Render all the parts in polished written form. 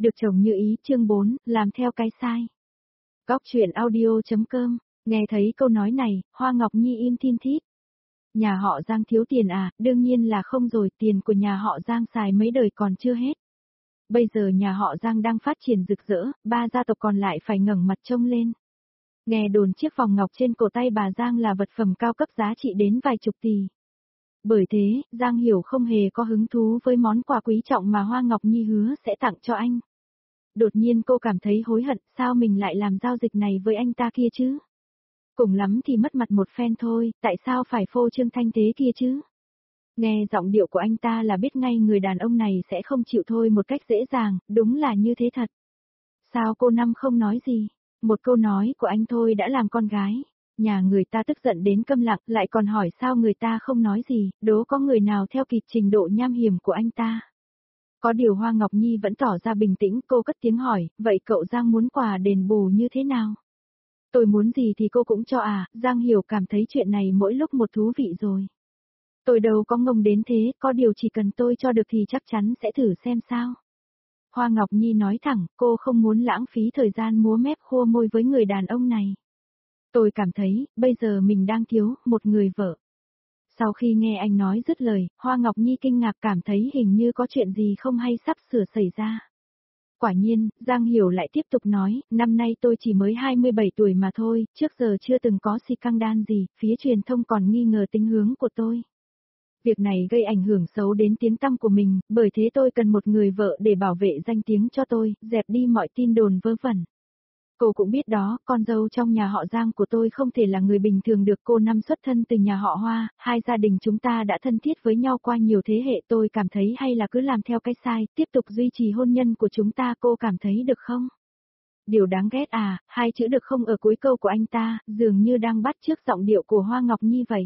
được chồng như ý chương 4, làm theo cái sai. Góc truyện audio.com, nghe thấy câu nói này, Hoa Ngọc Nhi im thin thít. Nhà họ Giang thiếu tiền à, đương nhiên là không rồi, tiền của nhà họ Giang xài mấy đời còn chưa hết. Bây giờ nhà họ Giang đang phát triển rực rỡ, ba gia tộc còn lại phải ngẩng mặt trông lên. Nghe đồn chiếc vòng ngọc trên cổ tay bà Giang là vật phẩm cao cấp giá trị đến vài chục tỷ. Bởi thế, Giang Hiểu không hề có hứng thú với món quà quý trọng mà Hoa Ngọc Nhi hứa sẽ tặng cho anh. Đột nhiên cô cảm thấy hối hận, sao mình lại làm giao dịch này với anh ta kia chứ? Cùng lắm thì mất mặt một phen thôi, tại sao phải phô trương thanh thế kia chứ? Nghe giọng điệu của anh ta là biết ngay người đàn ông này sẽ không chịu thôi một cách dễ dàng, đúng là như thế thật. Sao cô Năm không nói gì? Một câu nói của anh thôi đã làm con gái nhà người ta tức giận đến câm lặng, lại còn hỏi sao người ta không nói gì, đố có người nào theo kịp trình độ nham hiểm của anh ta. Có điều Hoa Ngọc Nhi vẫn tỏ ra bình tĩnh, cô cất tiếng hỏi, vậy cậu Giang muốn quà đền bù như thế nào? Tôi muốn gì thì cô cũng cho à, Giang Hiểu cảm thấy chuyện này mỗi lúc một thú vị rồi. Tôi đâu có ngông đến thế, có điều chỉ cần tôi cho được thì chắc chắn sẽ thử xem sao. Hoa Ngọc Nhi nói thẳng, cô không muốn lãng phí thời gian múa mép khua môi với người đàn ông này. Tôi cảm thấy, bây giờ mình đang thiếu một người vợ. Sau khi nghe anh nói dứt lời, Hoa Ngọc Nhi kinh ngạc cảm thấy hình như có chuyện gì không hay sắp sửa xảy ra. Quả nhiên, Giang Hiểu lại tiếp tục nói, năm nay tôi chỉ mới 27 tuổi mà thôi, trước giờ chưa từng có scandal gì, phía truyền thông còn nghi ngờ tính hướng của tôi. Việc này gây ảnh hưởng xấu đến tiếng tăm của mình, bởi thế tôi cần một người vợ để bảo vệ danh tiếng cho tôi, dẹp đi mọi tin đồn vớ vẩn. Cô cũng biết đó, con dâu trong nhà họ Giang của tôi không thể là người bình thường được, cô Năm xuất thân từ nhà họ Hoa, hai gia đình chúng ta đã thân thiết với nhau qua nhiều thế hệ, tôi cảm thấy hay là cứ làm theo cái sai, tiếp tục duy trì hôn nhân của chúng ta, cô cảm thấy được không? Điều đáng ghét à, hai chữ được không ở cuối câu của anh ta, dường như đang bắt chước giọng điệu của Hoa Ngọc Nhi vậy.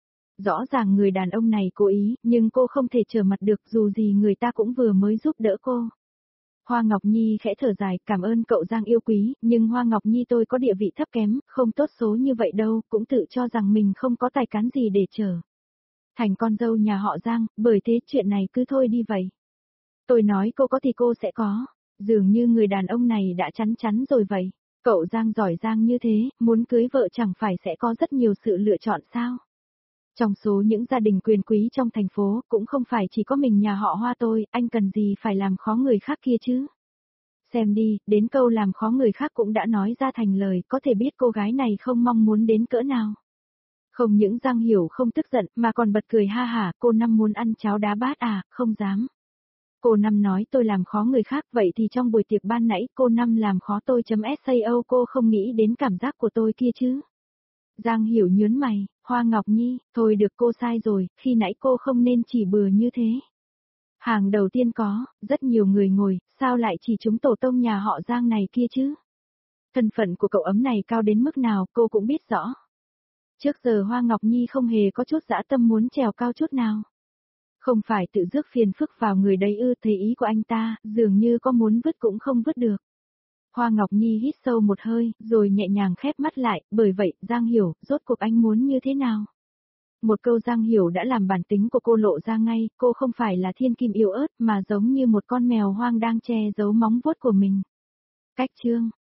Rõ ràng người đàn ông này cố ý, nhưng cô không thể trở mặt được, dù gì người ta cũng vừa mới giúp đỡ cô. Hoa Ngọc Nhi khẽ thở dài, cảm ơn cậu Giang yêu quý, nhưng Hoa Ngọc Nhi tôi có địa vị thấp kém, không tốt số như vậy đâu, cũng tự cho rằng mình không có tài cán gì để trở thành con dâu nhà họ Giang, bởi thế chuyện này cứ thôi đi vậy. Tôi nói cô có thì cô sẽ có, dường như người đàn ông này đã chắn chắn rồi vậy. Cậu Giang giỏi giang như thế, muốn cưới vợ chẳng phải sẽ có rất nhiều sự lựa chọn sao? Trong số những gia đình quyền quý trong thành phố, cũng không phải chỉ có mình nhà họ Hoa tôi, anh cần gì phải làm khó người khác kia chứ? Xem đi, đến câu làm khó người khác cũng đã nói ra thành lời, có thể biết cô gái này không mong muốn đến cỡ nào. Không những Giang Hiểu không tức giận, mà còn bật cười ha hả, cô Năm muốn ăn cháo đá bát à, không dám. Cô Năm nói tôi làm khó người khác, vậy thì trong buổi tiệc ban nãy cô Năm làm khó tôi.sao cô không nghĩ đến cảm giác của tôi kia chứ? Giang Hiểu nhớn mày, Hoa Ngọc Nhi, thôi được cô sai rồi, khi nãy cô không nên chỉ bừa như thế. Hàng đầu tiên có, rất nhiều người ngồi, sao lại chỉ chúng tổ tông nhà họ Giang này kia chứ? Thân phận của cậu ấm này cao đến mức nào cô cũng biết rõ. Trước giờ Hoa Ngọc Nhi không hề có chút dã tâm muốn trèo cao chút nào. Không phải tự rước phiền phức vào người đấy ư, thấy ý của anh ta, dường như có muốn vứt cũng không vứt được. Hoa Ngọc Nhi hít sâu một hơi, rồi nhẹ nhàng khép mắt lại, bởi vậy, Giang Hiểu, rốt cuộc anh muốn như thế nào? Một câu Giang Hiểu đã làm bản tính của cô lộ ra ngay, cô không phải là thiên kim yếu ớt mà giống như một con mèo hoang đang che giấu móng vuốt của mình. Cách chương